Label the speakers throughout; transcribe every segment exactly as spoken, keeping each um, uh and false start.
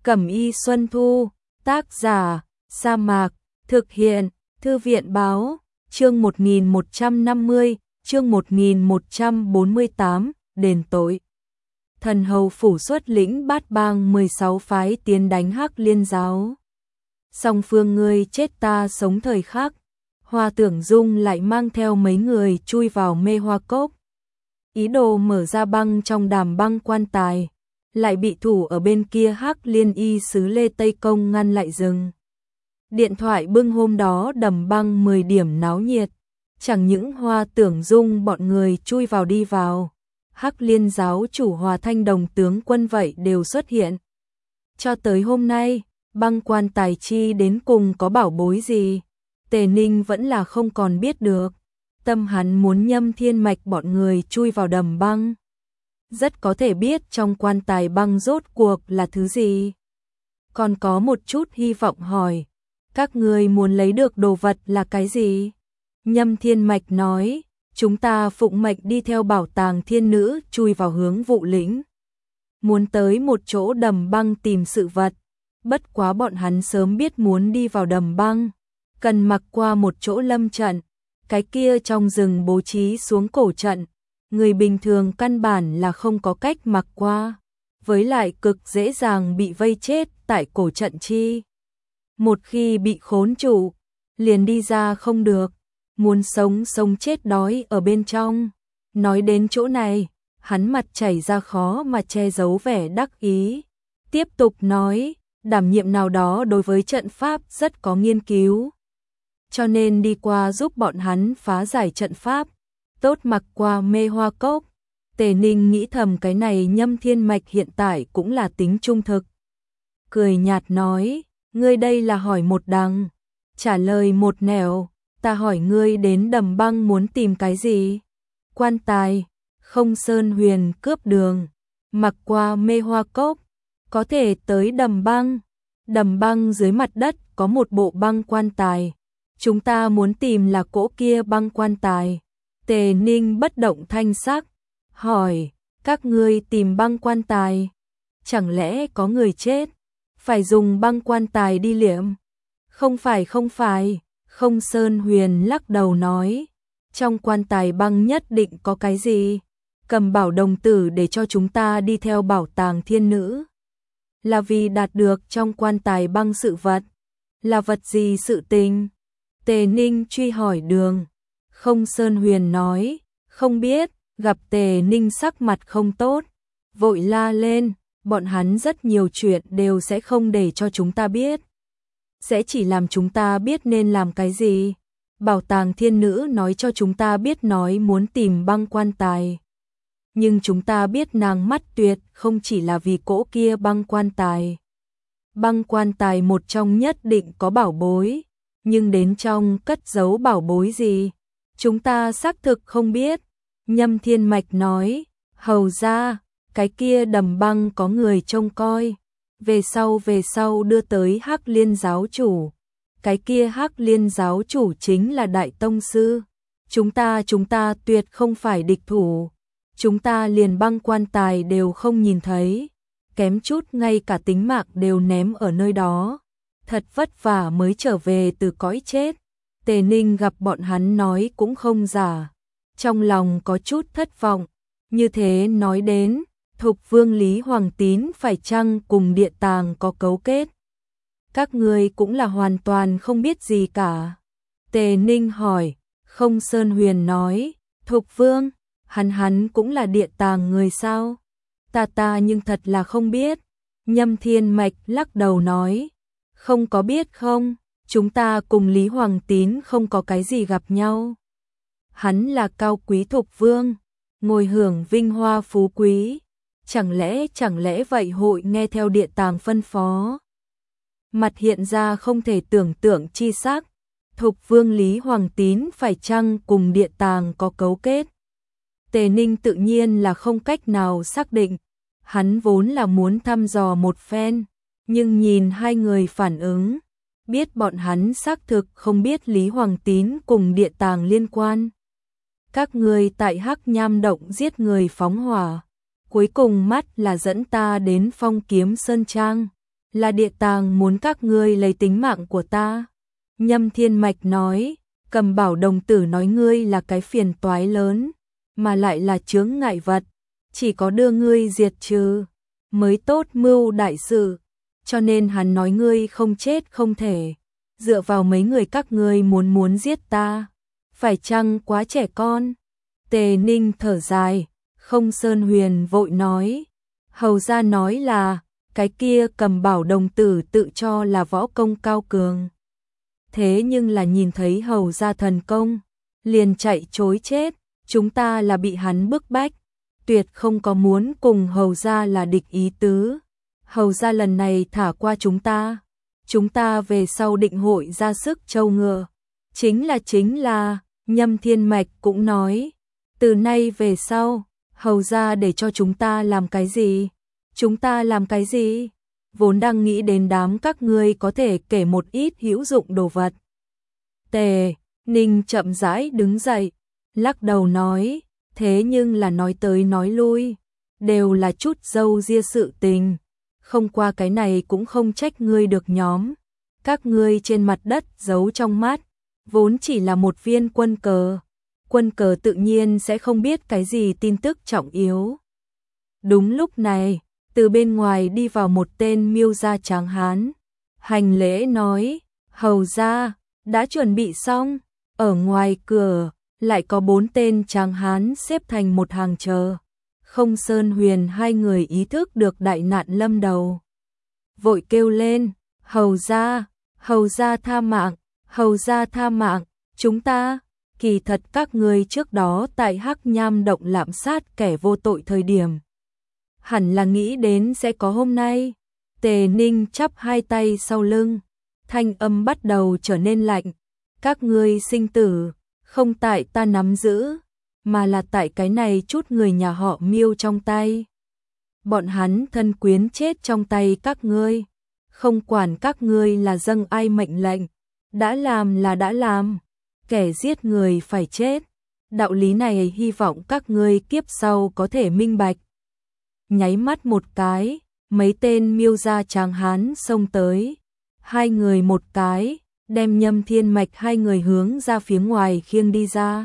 Speaker 1: Cẩm y Xuân Thu, tác giả, Sa Mạc, thực hiện, Thư viện Báo, chương một nghìn một trăm năm mươi, chương một nghìn một trăm bốn mươi tám, đền tội. Thần hầu phủ xuất lĩnh bát bang mười sáu phái tiến đánh Hắc Liên giáo. Song phương ngươi chết ta sống thời khắc, Hoa Tưởng Dung lại mang theo mấy người chui vào Mê Hoa Cốc. Ý đồ mở ra băng trong đàm băng quan tài, lại bị thủ ở bên kia Hắc Liên y sứ Lê Tây Công ngăn lại dừng. Điện thoại bưng hôm đó đầm băng mười điểm náo nhiệt, chẳng những Hoa Tưởng Dung bọn người chui vào đi vào, Hắc Liên giáo chủ Hòa Thanh Đồng tướng quân vậy đều xuất hiện. Cho tới hôm nay, băng quan tài chi đến cùng có bảo bối gì, Tề Ninh vẫn là không còn biết được. Tâm hắn muốn Nhâm Thiên Mạch bọn người chui vào đầm băng, rất có thể biết trong quan tài băng rốt cuộc là thứ gì. Còn có một chút hy vọng hỏi, các người muốn lấy được đồ vật là cái gì? Nhâm Thiên Mạch nói, chúng ta phụng mệnh đi theo bảo tàng thiên nữ chui vào hướng Vụ Lĩnh, muốn tới một chỗ đầm băng tìm sự vật. Bất quá bọn hắn sớm biết muốn đi vào đầm băng, cần mặc qua một chỗ lâm trận, cái kia trong rừng bố trí xuống cổ trận, người bình thường căn bản là không có cách mặc qua, với lại cực dễ dàng bị vây chết tại cổ trận chi. Một khi bị khốn trụ, liền đi ra không được, muốn sống sống chết đói ở bên trong. Nói đến chỗ này, hắn mặt chảy ra khó mà che giấu vẻ đắc ý, tiếp tục nói, đảm nhiệm nào đó đối với trận pháp rất có nghiên cứu, cho nên đi qua giúp bọn hắn phá giải trận pháp, tốt mặc qua Mê Hoa Cốc. Tề Ninh nghĩ thầm cái này Nhâm Thiên Mạch hiện tại cũng là tính trung thực. Cười nhạt nói, ngươi đây là hỏi một đằng, trả lời một nẻo, ta hỏi ngươi đến đầm băng muốn tìm cái gì? Quan tài, không Sơn Huyền cướp đường, mặc qua Mê Hoa Cốc, có thể tới đầm băng. Đầm băng dưới mặt đất có một bộ băng quan tài, chúng ta muốn tìm là cỗ kia băng quan tài. Tề Ninh bất động thanh sắc, hỏi, các ngươi tìm băng quan tài, chẳng lẽ có người chết, phải dùng băng quan tài đi liệm? Không phải không phải, không Sơn Huyền lắc đầu nói, trong quan tài băng nhất định có cái gì, cầm bảo đồng tử để cho chúng ta đi theo bảo tàng thiên nữ. Là vì đạt được trong quan tài băng sự vật, là vật gì sự tình? Tề Ninh truy hỏi đường. Không Sơn Huyền nói, không biết. Gặp Tề Ninh sắc mặt không tốt, vội la lên, bọn hắn rất nhiều chuyện đều sẽ không để cho chúng ta biết, sẽ chỉ làm chúng ta biết nên làm cái gì. Bảo tàng thiên nữ nói cho chúng ta biết nói muốn tìm băng quan tài, nhưng chúng ta biết nàng mắt tuyệt không chỉ là vì cỗ kia băng quan tài. Băng quan tài một trong nhất định có bảo bối, nhưng đến trong cất giấu bảo bối gì, chúng ta xác thực không biết. Nhâm Thiên Mạch nói, hầu ra, cái kia đầm băng có người trông coi, về sau về sau đưa tới Hắc Liên giáo chủ. Cái kia Hắc Liên giáo chủ chính là Đại Tông Sư. Chúng ta chúng ta tuyệt không phải địch thủ. Chúng ta liền băng quan tài đều không nhìn thấy, kém chút ngay cả tính mạng đều ném ở nơi đó. Thật vất vả mới trở về từ cõi chết. Tề Ninh gặp bọn hắn nói cũng không giả, trong lòng có chút thất vọng. Như thế nói đến, Thục Vương Lý Hoàng Tín phải chăng cùng địa tàng có cấu kết? Các ngươi cũng là hoàn toàn không biết gì cả. Tề Ninh hỏi. Không Sơn Huyền nói, Thục Vương, hắn hắn cũng là địa tàng người sao? Ta ta nhưng thật là không biết. Nhâm Thiên Mạch lắc đầu nói, không có biết không, chúng ta cùng Lý Hoàng Tín không có cái gì gặp nhau. Hắn là cao quý Thục Vương, ngồi hưởng vinh hoa phú quý, chẳng lẽ chẳng lẽ vậy hội nghe theo địa tàng phân phó? Mặt hiện ra không thể tưởng tượng chi sắc. Thục Vương Lý Hoàng Tín phải chăng cùng địa tàng có cấu kết? Tề Ninh tự nhiên là không cách nào xác định, hắn vốn là muốn thăm dò một phen, nhưng nhìn hai người phản ứng, biết bọn hắn xác thực không biết Lý Hoàng Tín cùng địa tàng liên quan. Các người tại Hắc Nham Động giết người phóng hỏa, cuối cùng mắt là dẫn ta đến Phong Kiếm Sơn Trang, là địa tàng muốn các ngươi lấy tính mạng của ta. Nhâm Thiên Mạch nói, Cầm Bảo đồng tử nói ngươi là cái phiền toái lớn, mà lại là chướng ngại vật, chỉ có đưa ngươi diệt trừ mới tốt mưu đại sự, cho nên hắn nói ngươi không chết không thể, dựa vào mấy người các ngươi muốn muốn giết ta, phải chăng quá trẻ con? Tề Ninh thở dài, Không Sơn Huyền vội nói, hầu gia nói là, cái kia Cầm Bảo đồng tử tự cho là võ công cao cường. Thế nhưng là nhìn thấy hầu gia thần công, liền chạy trối chết, chúng ta là bị hắn bức bách, tuyệt không có muốn cùng hầu gia là địch ý tứ. Hầu gia lần này thả qua chúng ta, chúng ta về sau định hội ra sức trâu ngựa. Chính là chính là, Nhâm Thiên Mạch cũng nói, từ nay về sau, hầu gia để cho chúng ta làm cái gì? Chúng ta làm cái gì? Vốn đang nghĩ đến đám các ngươi có thể kể một ít hữu dụng đồ vật. Tề Ninh chậm rãi đứng dậy, lắc đầu nói, thế nhưng là nói tới nói lui, đều là chút dâu ria sự tình, không qua cái này cũng không trách ngươi được nhóm. Các ngươi trên mặt đất giấu trong mắt, vốn chỉ là một viên quân cờ, quân cờ tự nhiên sẽ không biết cái gì tin tức trọng yếu. Đúng lúc này, từ bên ngoài đi vào một tên Miêu gia tráng hán, hành lễ nói, hầu gia, đã chuẩn bị xong. Ở ngoài cửa, lại có bốn tên tráng hán xếp thành một hàng chờ. Không Sơn Huyền hai người ý thức được đại nạn lâm đầu, vội kêu lên, hầu gia, hầu gia tha mạng, hầu gia tha mạng, chúng ta, kỳ thật các ngươi trước đó tại Hắc Nham động lạm sát kẻ vô tội thời điểm, hẳn là nghĩ đến sẽ có hôm nay. Tề Ninh chắp hai tay sau lưng, thanh âm bắt đầu trở nên lạnh, các ngươi sinh tử, không tại ta nắm giữ, mà là tại cái này chút người nhà họ Miêu trong tay. Bọn hắn thân quyến chết trong tay các ngươi, không quản các ngươi là dâng ai mệnh lệnh, đã làm là đã làm, kẻ giết người phải chết. Đạo lý này hy vọng các ngươi kiếp sau có thể minh bạch. Nháy mắt một cái, mấy tên Miêu gia tráng hán xông tới, hai người một cái, đem Nhâm Thiên Mạch hai người hướng ra phía ngoài khiêng đi ra.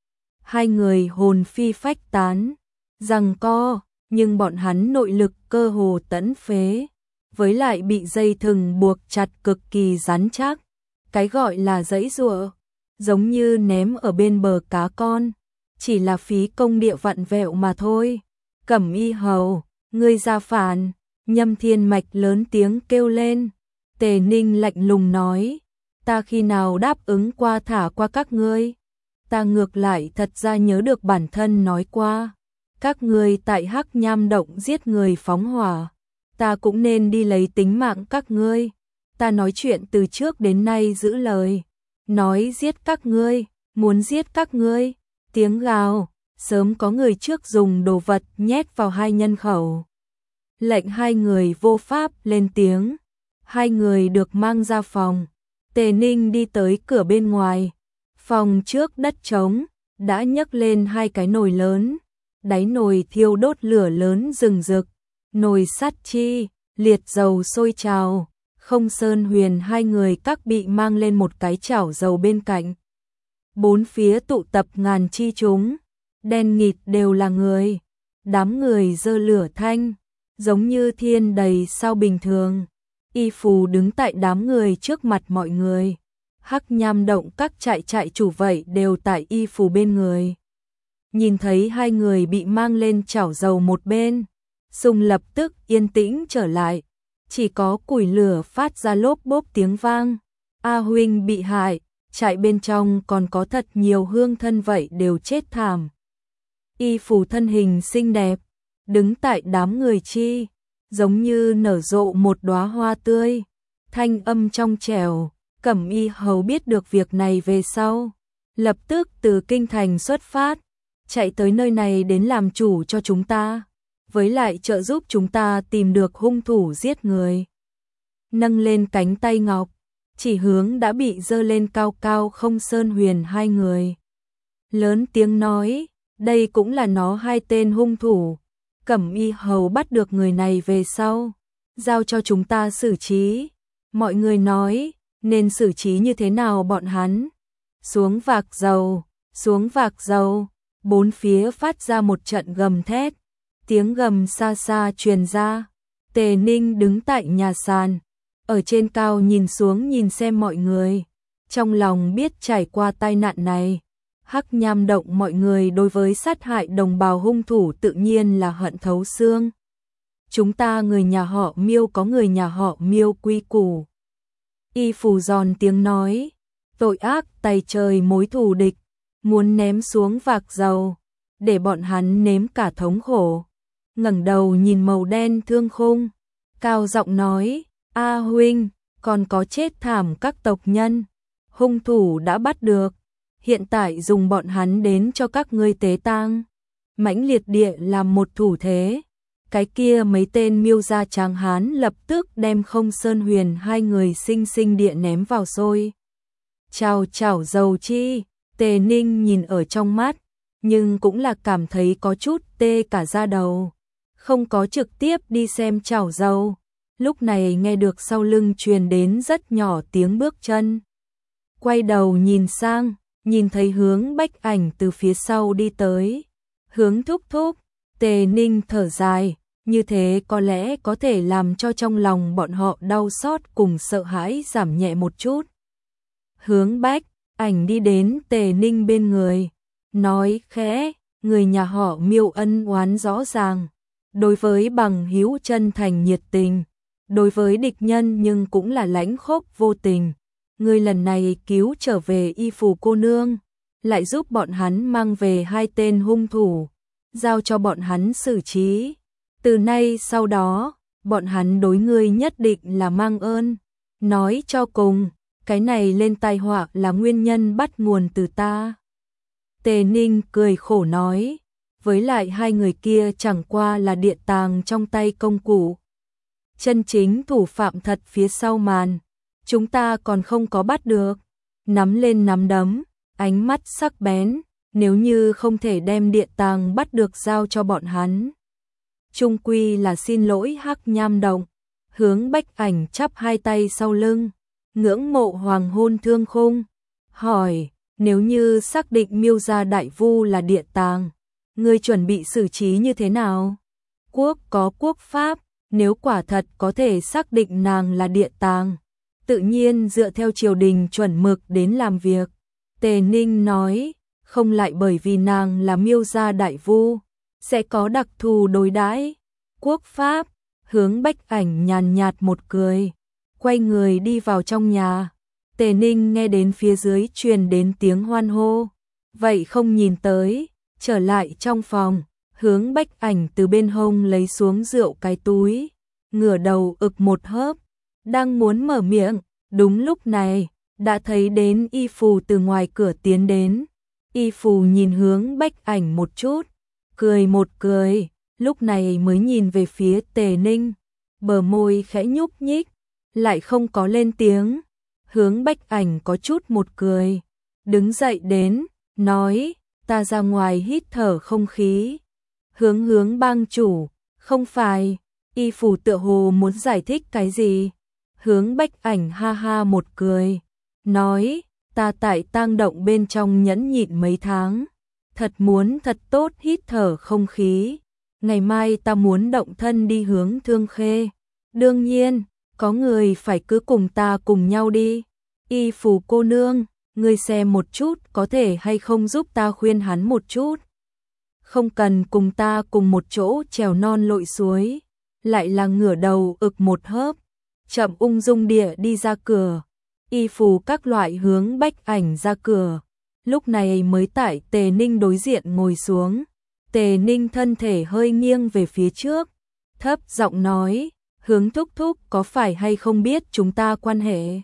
Speaker 1: Hai người hồn phi phách tán, giằng co, nhưng bọn hắn nội lực cơ hồ tẫn phế, với lại bị dây thừng buộc chặt cực kỳ rắn chắc. Cái gọi là giãy giụa, giống như ném ở bên bờ cá con, chỉ là phí công địa vặn vẹo mà thôi. Cẩm Y hầu, ngươi ra phản, Nhâm Thiên Mạch lớn tiếng kêu lên. Tề Ninh lạnh lùng nói, ta khi nào đáp ứng qua thả qua các ngươi? Ta ngược lại thật ra nhớ được bản thân nói qua, các ngươi tại Hắc Nham động giết người phóng hỏa, ta cũng nên đi lấy tính mạng các ngươi. Ta nói chuyện từ trước đến nay giữ lời, nói giết các ngươi, muốn giết các ngươi. Tiếng gào, sớm có người trước dùng đồ vật nhét vào hai nhân khẩu, lệnh hai người vô pháp lên tiếng. Hai người được mang ra phòng. Tề Ninh đi tới cửa bên ngoài, phòng trước đất trống, đã nhấc lên hai cái nồi lớn, đáy nồi thiêu đốt lửa lớn rừng rực, nồi sắt chi, liệt dầu sôi trào. Không Sơn Huyền hai người các bị mang lên một cái chảo dầu bên cạnh. Bốn phía tụ tập ngàn chi chúng, đen nghịt đều là người, đám người giơ lửa thanh, giống như thiên đầy sao bình thường. Y Phù đứng tại đám người trước mặt mọi người. Hắc Nham động các trại trại chủ vậy đều tại Y Phù bên người. Nhìn thấy hai người bị mang lên chảo dầu một bên, xung lập tức yên tĩnh trở lại, chỉ có củi lửa phát ra lốp bốp tiếng vang. A huynh bị hại, trại bên trong còn có thật nhiều hương thân vậy đều chết thảm. Y Phù thân hình xinh đẹp, đứng tại đám người chi, giống như nở rộ một đóa hoa tươi, thanh âm trong trẻo. Cẩm Y hầu biết được việc này về sau, lập tức từ kinh thành xuất phát, chạy tới nơi này đến làm chủ cho chúng ta, với lại trợ giúp chúng ta tìm được hung thủ giết người. Nâng lên cánh tay ngọc, chỉ hướng đã bị giơ lên cao cao Không Sơn Huyền hai người. Lớn tiếng nói, đây cũng là nó hai tên hung thủ. Cẩm Y hầu bắt được người này về sau, giao cho chúng ta xử trí. Mọi người nói, nên xử trí như thế nào bọn hắn? Xuống vạc dầu, xuống vạc dầu, bốn phía phát ra một trận gầm thét, tiếng gầm xa xa truyền ra. Tề Ninh đứng tại nhà sàn, ở trên cao nhìn xuống nhìn xem mọi người, trong lòng biết trải qua tai nạn này, Hắc Nham động mọi người đối với sát hại đồng bào hung thủ tự nhiên là hận thấu xương. Chúng ta người nhà họ Miêu có người nhà họ Miêu quy củ. Y Phù giòn tiếng nói, tội ác tày trời mối thù địch, muốn ném xuống vạc dầu, để bọn hắn nếm cả thống khổ. Ngẩng đầu nhìn màu đen thương khung, cao giọng nói, A huynh, còn có chết thảm các tộc nhân, hung thủ đã bắt được, hiện tại dùng bọn hắn đến cho các ngươi tế tang. Mãnh liệt địa làm một thủ thế, cái kia mấy tên Miêu gia tráng hán lập tức đem Không Sơn Huyền hai người sinh sinh địa ném vào sôi. Chào chảo dầu chi, Tề Ninh nhìn ở trong mắt, nhưng cũng là cảm thấy có chút tê cả da đầu, không có trực tiếp đi xem chảo dầu. Lúc này nghe được sau lưng truyền đến rất nhỏ tiếng bước chân. Quay đầu nhìn sang, nhìn thấy Hướng Bách Ảnh từ phía sau đi tới. Hướng thúc thúc, Tề Ninh thở dài, như thế có lẽ có thể làm cho trong lòng bọn họ đau xót cùng sợ hãi giảm nhẹ một chút. Hướng Bách Ảnh đi đến Tề Ninh bên người, nói khẽ, người nhà họ Miêu ân oán rõ ràng, đối với bằng hữu chân thành nhiệt tình, đối với địch nhân nhưng cũng là lãnh khốc vô tình. Người lần này cứu trở về Y Phù cô nương, lại giúp bọn hắn mang về hai tên hung thủ, giao cho bọn hắn xử trí. Từ nay sau đó, bọn hắn đối ngươi nhất định là mang ơn. Nói cho cùng, cái này lên tai họa là nguyên nhân bắt nguồn từ ta. Tề Ninh cười khổ nói, với lại hai người kia chẳng qua là địa tàng trong tay công cụ. Chân chính thủ phạm thật phía sau màn, chúng ta còn không có bắt được. Nắm lên nắm đấm, ánh mắt sắc bén, nếu như không thể đem địa tàng bắt được giao cho bọn hắn. Trung quy là xin lỗi Hắc Nham động. Hướng Bách Ảnh chắp hai tay sau lưng, ngưỡng mộ hoàng hôn thương khung, hỏi, nếu như xác định Miêu gia đại vu là địa tàng, ngươi chuẩn bị xử trí như thế nào? Quốc có quốc pháp, nếu quả thật có thể xác định nàng là địa tàng, tự nhiên dựa theo triều đình chuẩn mực đến làm việc. Tề Ninh nói, không lại bởi vì nàng là Miêu gia đại vu, sẽ có đặc thù đối đãi. Quốc pháp, Hướng Bách Ảnh nhàn nhạt một cười, quay người đi vào trong nhà. Tề Ninh nghe đến phía dưới truyền đến tiếng hoan hô, vậy không nhìn tới, trở lại trong phòng, Hướng Bách Ảnh từ bên hông lấy xuống rượu cái túi, ngửa đầu ực một hớp, đang muốn mở miệng, đúng lúc này, đã thấy đến Y Phù từ ngoài cửa tiến đến. Y Phù nhìn Hướng Bách Ảnh một chút, cười một cười, lúc này mới nhìn về phía Tề Ninh, bờ môi khẽ nhúc nhích, lại không có lên tiếng. Hướng Bách Ảnh có chút một cười, đứng dậy đến, nói, ta ra ngoài hít thở không khí. Hướng Hướng bang chủ, không phải. Y Phù tựa hồ muốn giải thích cái gì. Hướng Bách Ảnh ha ha một cười, nói, ta tại tang động bên trong nhẫn nhịn mấy tháng, thật muốn thật tốt hít thở không khí. Ngày mai ta muốn động thân đi hướng Thương Khê. Đương nhiên, có người phải cứ cùng ta cùng nhau đi. Y Phù cô nương, ngươi xem một chút có thể hay không giúp ta khuyên hắn một chút. Không cần cùng ta cùng một chỗ trèo non lội suối. Lại là ngửa đầu ực một hớp, chậm ung dung địa đi ra cửa. Y Phù các loại Hướng Bách Ảnh ra cửa, lúc này mới tại Tề Ninh đối diện ngồi xuống. Tề Ninh thân thể hơi nghiêng về phía trước, thấp giọng nói, Hướng thúc thúc có phải hay không biết chúng ta quan hệ?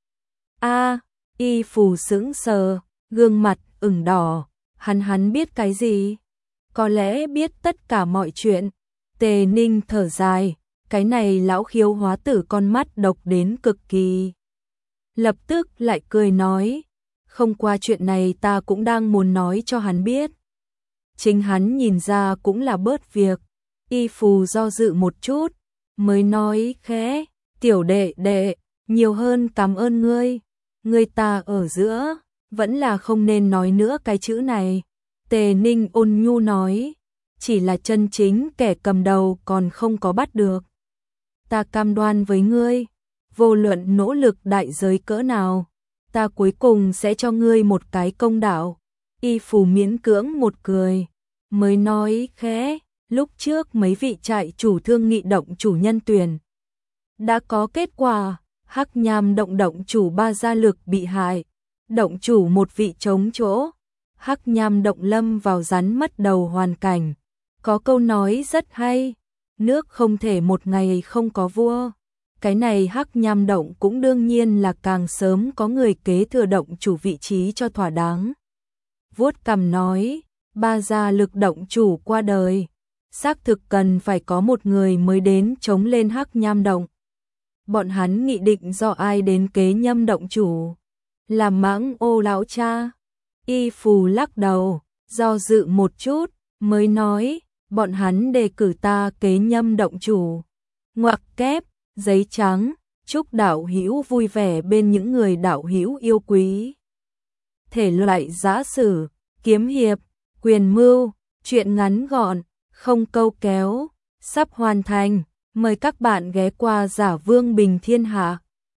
Speaker 1: A, Y Phù sững sờ, gương mặt ửng đỏ, hắn hắn biết cái gì? Có lẽ biết tất cả mọi chuyện. Tề Ninh thở dài, cái này lão khiếu hóa tử con mắt độc đến cực kỳ. Lập tức lại cười nói, không qua chuyện này ta cũng đang muốn nói cho hắn biết. Chính hắn nhìn ra cũng là bớt việc. Y Phù do dự một chút, mới nói khẽ, tiểu đệ đệ, nhiều hơn cảm ơn ngươi, người ta ở giữa, vẫn là không nên nói nữa cái chữ này. Tề Ninh ôn nhu nói, chỉ là chân chính kẻ cầm đầu còn không có bắt được. Ta cam đoan với ngươi, vô luận nỗ lực đại giới cỡ nào, ta cuối cùng sẽ cho ngươi một cái công đạo. Y Phù miễn cưỡng một cười, mới nói khẽ, lúc trước mấy vị trại chủ thương nghị động chủ nhân tuyển. Đã có kết quả, Hắc Nham động động chủ Ba Gia Lực bị hại, động chủ một vị trống chỗ, Hắc Nham động lâm vào rắn mất đầu hoàn cảnh. Có câu nói rất hay, nước không thể một ngày không có vua. Cái này Hắc Nham động cũng đương nhiên là càng sớm có người kế thừa động chủ vị trí cho thỏa đáng. Vuốt cằm nói, Ba Gia Lực động chủ qua đời, xác thực cần phải có một người mới đến chống lên Hắc Nham động. Bọn hắn nghị định do ai đến kế nhâm động chủ, là Mãng Ô lão cha. Y Phù lắc đầu, do dự một chút, mới nói, bọn hắn đề cử ta kế nhâm động chủ. Ngoặc kép, giấy trắng, chúc đạo hữu vui vẻ bên những người đạo hữu yêu quý. Thể loại giã sử, kiếm hiệp, quyền mưu, truyện ngắn gọn, không câu kéo, sắp hoàn thành. Mời các bạn ghé qua Giả Vương Bình Thiên Hạ.